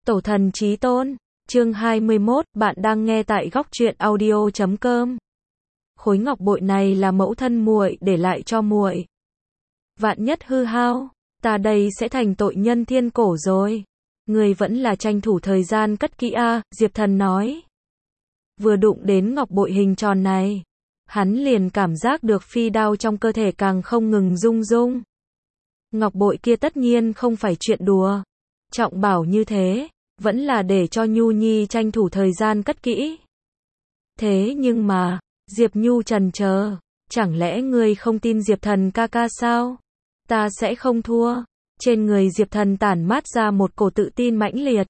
Tổ thần chí tôn, chương 21, bạn đang nghe tại góc truyện audio.com. Khối ngọc bội này là mẫu thân muội để lại cho muội. Vạn nhất hư hao, ta đây sẽ thành tội nhân thiên cổ rồi. Người vẫn là tranh thủ thời gian cất kỹ a, Diệp Thần nói. Vừa đụng đến ngọc bội hình tròn này, hắn liền cảm giác được phi đao trong cơ thể càng không ngừng rung rung. Ngọc bội kia tất nhiên không phải chuyện đùa. Trọng bảo như thế, vẫn là để cho Nhu Nhi tranh thủ thời gian cất kỹ. Thế nhưng mà, Diệp Nhu trần chờ, chẳng lẽ ngươi không tin Diệp Thần ca ca sao? Ta sẽ không thua. Trên người Diệp Thần tản mát ra một cổ tự tin mãnh liệt.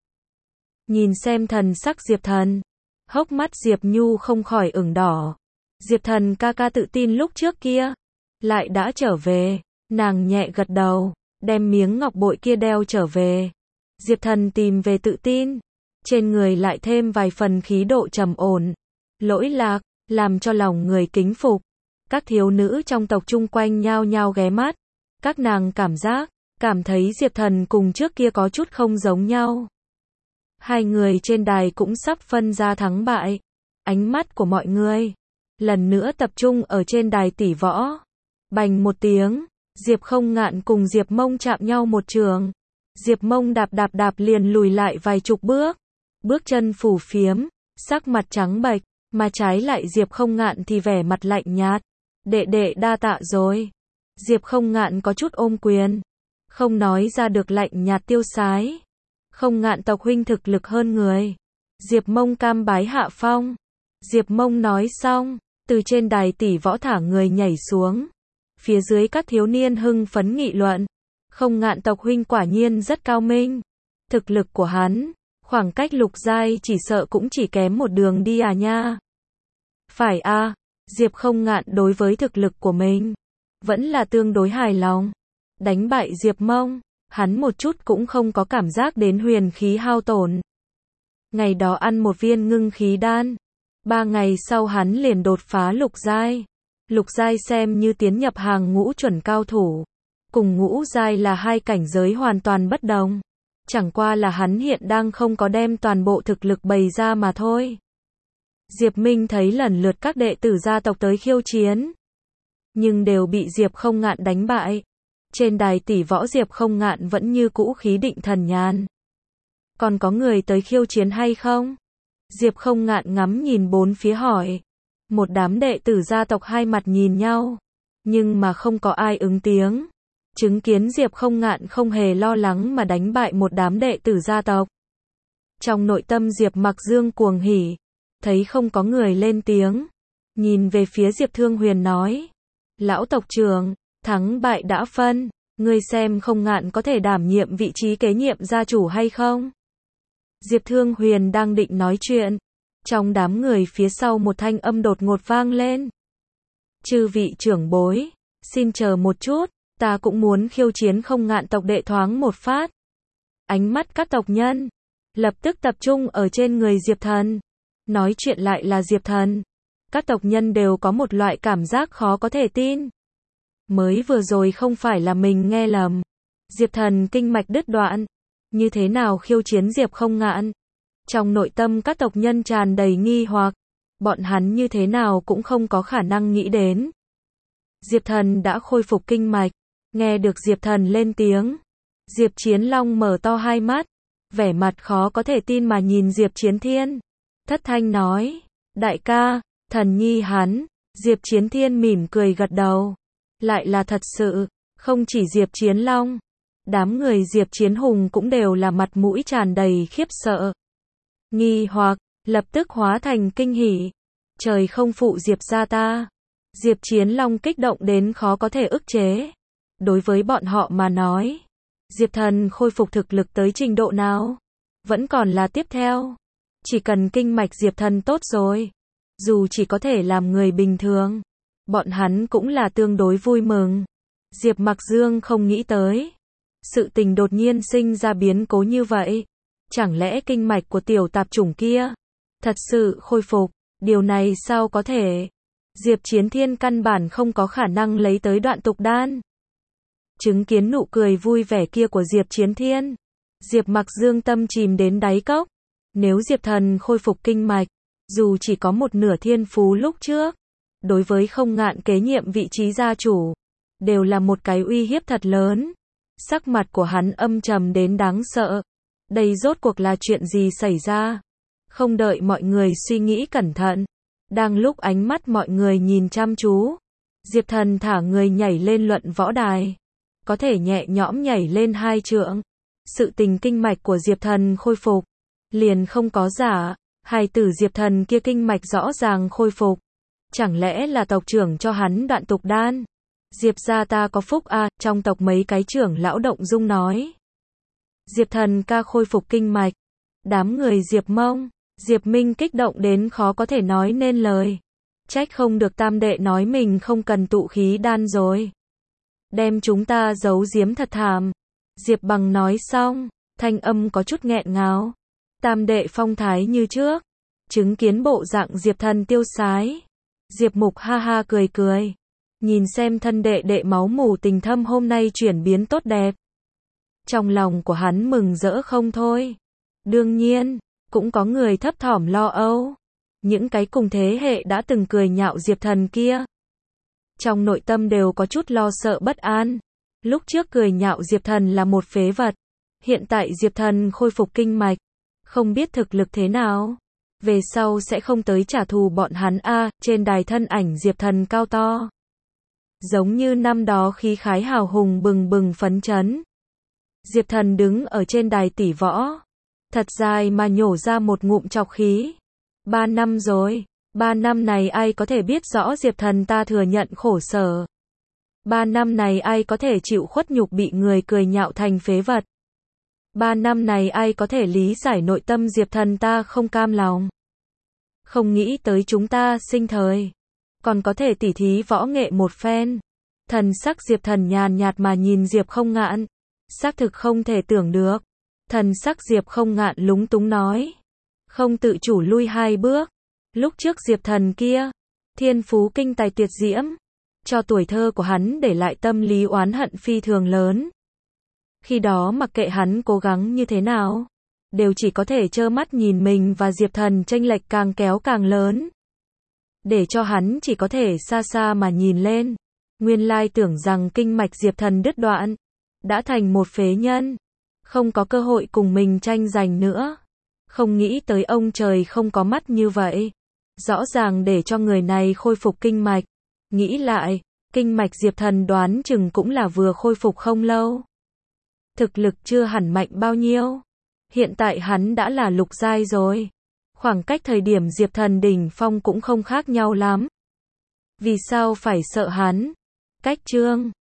Nhìn xem thần sắc Diệp Thần, hốc mắt Diệp Nhu không khỏi ửng đỏ. Diệp Thần ca ca tự tin lúc trước kia, lại đã trở về. Nàng nhẹ gật đầu, đem miếng ngọc bội kia đeo trở về. Diệp Thần tìm về tự tin, trên người lại thêm vài phần khí độ trầm ổn, lỗi lạc, làm cho lòng người kính phục. Các thiếu nữ trong tộc chung quanh nhao nhao ghé mắt, các nàng cảm thấy Diệp Thần cùng trước kia có chút không giống nhau. Hai người trên đài cũng sắp phân ra thắng bại. Ánh mắt của mọi người lần nữa tập trung ở trên đài tỷ võ. Bành một tiếng, Diệp Không Ngạn cùng Diệp Mông chạm nhau một trường. Diệp Mông đạp liền lùi lại vài chục bước. Bước chân phù phiếm, sắc mặt trắng bệch, mà trái lại Diệp Không Ngạn thì vẻ mặt lạnh nhạt. Đệ đệ đa tạ rồi. Diệp Không Ngạn có chút ôm quyền, không nói ra được lạnh nhạt tiêu sái. Không Ngạn tộc huynh thực lực hơn người. Diệp Mông cam bái hạ phong. Diệp Mông nói xong, từ trên đài tỷ võ thả người nhảy xuống. Phía dưới các thiếu niên hưng phấn nghị luận. Không Ngạn tộc huynh quả nhiên rất cao minh. Thực lực của hắn, khoảng cách lục giai chỉ sợ cũng chỉ kém một đường đi à nha. Phải a, Diệp Không Ngạn đối với thực lực của mình vẫn là tương đối hài lòng. Đánh bại Diệp Mông, hắn một chút cũng không có cảm giác đến huyền khí hao tổn. Ngày đó ăn một viên ngưng khí đan, 3 ngày sau hắn liền đột phá lục giai. Lục giai xem như tiến nhập hàng ngũ chuẩn cao thủ. Cùng ngũ giai là hai cảnh giới hoàn toàn bất đồng. Chẳng qua là hắn hiện đang không có đem toàn bộ thực lực bày ra mà thôi. Diệp Minh thấy lần lượt các đệ tử gia tộc tới khiêu chiến, nhưng đều bị Diệp Không Ngạn đánh bại. Trên đài tỷ võ Diệp Không Ngạn vẫn như cũ khí định thần nhàn. Còn có người tới khiêu chiến hay không? Diệp Không Ngạn ngắm nhìn bốn phía hỏi. Một đám đệ tử gia tộc hai mặt nhìn nhau, nhưng mà không có ai ứng tiếng. Chứng kiến Diệp Không Ngạn không hề lo lắng mà đánh bại một đám đệ tử gia tộc. Trong nội tâm Diệp Mặc Dương cuồng hỉ, thấy không có người lên tiếng, nhìn về phía Diệp Thương Huyền nói. Lão tộc trưởng, thắng bại đã phân, ngươi xem Không Ngạn có thể đảm nhiệm vị trí kế nhiệm gia chủ hay không? Diệp Thương Huyền đang định nói chuyện, trong đám người phía sau một thanh âm đột ngột vang lên. Chư vị trưởng bối, xin chờ một chút, ta cũng muốn khiêu chiến Không Ngạn tộc đệ thoáng một phát. Ánh mắt các tộc nhân lập tức tập trung ở trên người Diệp Thần. Nói chuyện lại là Diệp Thần. Các tộc nhân đều có một loại cảm giác khó có thể tin. Mới vừa rồi không phải là mình nghe lầm. Diệp Thần kinh mạch đứt đoạn, như thế nào khiêu chiến Diệp Không Ngạn? Trong nội tâm các tộc nhân tràn đầy nghi hoặc, bọn hắn như thế nào cũng không có khả năng nghĩ đến. Diệp Thần đã khôi phục kinh mạch, nghe được Diệp Thần lên tiếng. Diệp Chiến Long mở to hai mắt, vẻ mặt khó có thể tin mà nhìn Diệp Chiến Thiên. Thất thanh nói, đại ca, Thần nhi hắn. Diệp Chiến Thiên mỉm cười gật đầu. Lại là thật sự, không chỉ Diệp Chiến Long, đám người Diệp Chiến Hùng cũng đều là mặt mũi tràn đầy khiếp sợ. Nghi hoặc, lập tức hóa thành kinh hỉ. Trời không phụ Diệp gia ta. Diệp Chiến Long kích động đến khó có thể ức chế. Đối với bọn họ mà nói, Diệp Thần khôi phục thực lực tới trình độ nào? Vẫn còn là tiếp theo. Chỉ cần kinh mạch Diệp Thần tốt rồi, dù chỉ có thể làm người bình thường, bọn hắn cũng là tương đối vui mừng. Diệp Mặc Dương không nghĩ tới, sự tình đột nhiên sinh ra biến cố như vậy. Chẳng lẽ kinh mạch của tiểu tạp chủng kia thật sự khôi phục? Điều này sao có thể? Diệp Chiến Thiên căn bản không có khả năng lấy tới đoạn tục đan. Chứng kiến nụ cười vui vẻ kia của Diệp Chiến Thiên, Diệp Mặc Dương tâm chìm đến đáy cốc. Nếu Diệp Thần khôi phục kinh mạch, dù chỉ có một nửa thiên phú lúc trước, đối với Không Ngạn kế nhiệm vị trí gia chủ, đều là một cái uy hiếp thật lớn. Sắc mặt của hắn âm trầm đến đáng sợ. Đây rốt cuộc là chuyện gì xảy ra? Không đợi mọi người suy nghĩ cẩn thận, đang lúc ánh mắt mọi người nhìn chăm chú, Diệp Thần thả người nhảy lên luận võ đài, có thể nhẹ nhõm nhảy lên 2 trượng. Sự tình kinh mạch của Diệp Thần khôi phục, liền không có giả, hài tử Diệp Thần kia kinh mạch rõ ràng khôi phục. Chẳng lẽ là tộc trưởng cho hắn đoạn tục đan? Diệp gia ta có phúc a, trong tộc mấy cái trưởng lão động dung nói. Diệp Thần ca khôi phục kinh mạch. Đám người Diệp Mông, Diệp Minh kích động đến khó có thể nói nên lời. Trách không được tam đệ nói mình không cần tụ khí đan rồi. Đem chúng ta giấu giếm thật thảm. Diệp Bằng nói xong, thanh âm có chút nghẹn ngào. Tam đệ phong thái như trước, chứng kiến bộ dạng Diệp Thần tiêu sái. Diệp Mục ha ha cười cười. Nhìn xem thân đệ đệ máu mủ tình thâm hôm nay chuyển biến tốt đẹp. Trong lòng của hắn mừng rỡ không thôi. Đương nhiên, cũng có người thấp thỏm lo âu. Những cái cùng thế hệ đã từng cười nhạo Diệp Thần kia, trong nội tâm đều có chút lo sợ bất an. Lúc trước cười nhạo Diệp Thần là một phế vật. Hiện tại Diệp Thần khôi phục kinh mạch, không biết thực lực thế nào. Về sau sẽ không tới trả thù bọn hắn a. Trên đài thân ảnh Diệp Thần cao to, giống như năm đó khí khái hào hùng bừng bừng phấn chấn. Diệp Thần đứng ở trên đài tỷ võ, thật dài mà nhổ ra một ngụm trọc khí. 3 năm rồi, 3 năm này ai có thể biết rõ Diệp Thần ta thừa nhận khổ sở. 3 năm này ai có thể chịu khuất nhục bị người cười nhạo thành phế vật. 3 năm này ai có thể lý giải nội tâm Diệp Thần ta không cam lòng. Không nghĩ tới chúng ta sinh thời còn có thể tỉ thí võ nghệ một phen. Thần sắc Diệp Thần nhàn nhạt mà nhìn Diệp Không Ngạn, xác thực không thể tưởng được. Thần sắc Diệp Không Ngạn lúng túng nói, không tự chủ lui 2 bước. Lúc trước Diệp Thần kia, thiên phú kinh tài tuyệt diễm, cho tuổi thơ của hắn để lại tâm lý oán hận phi thường lớn. Khi đó mặc kệ hắn cố gắng như thế nào, đều chỉ có thể trơ mắt nhìn mình và Diệp Thần chênh lệch càng kéo càng lớn. Để cho hắn chỉ có thể xa xa mà nhìn lên. Nguyên lai tưởng rằng kinh mạch Diệp Thần đứt đoạn, đã thành một phế nhân, không có cơ hội cùng mình tranh giành nữa. Không nghĩ tới ông trời không có mắt như vậy. Rõ ràng để cho người này khôi phục kinh mạch. Nghĩ lại, kinh mạch Diệp Thần đoán chừng cũng là vừa khôi phục không lâu. Thực lực chưa hẳn mạnh bao nhiêu. Hiện tại hắn đã là lục giai rồi. Khoảng cách thời điểm Diệp Thần đỉnh phong cũng không khác nhau lắm. Vì sao phải sợ hắn? Cách chương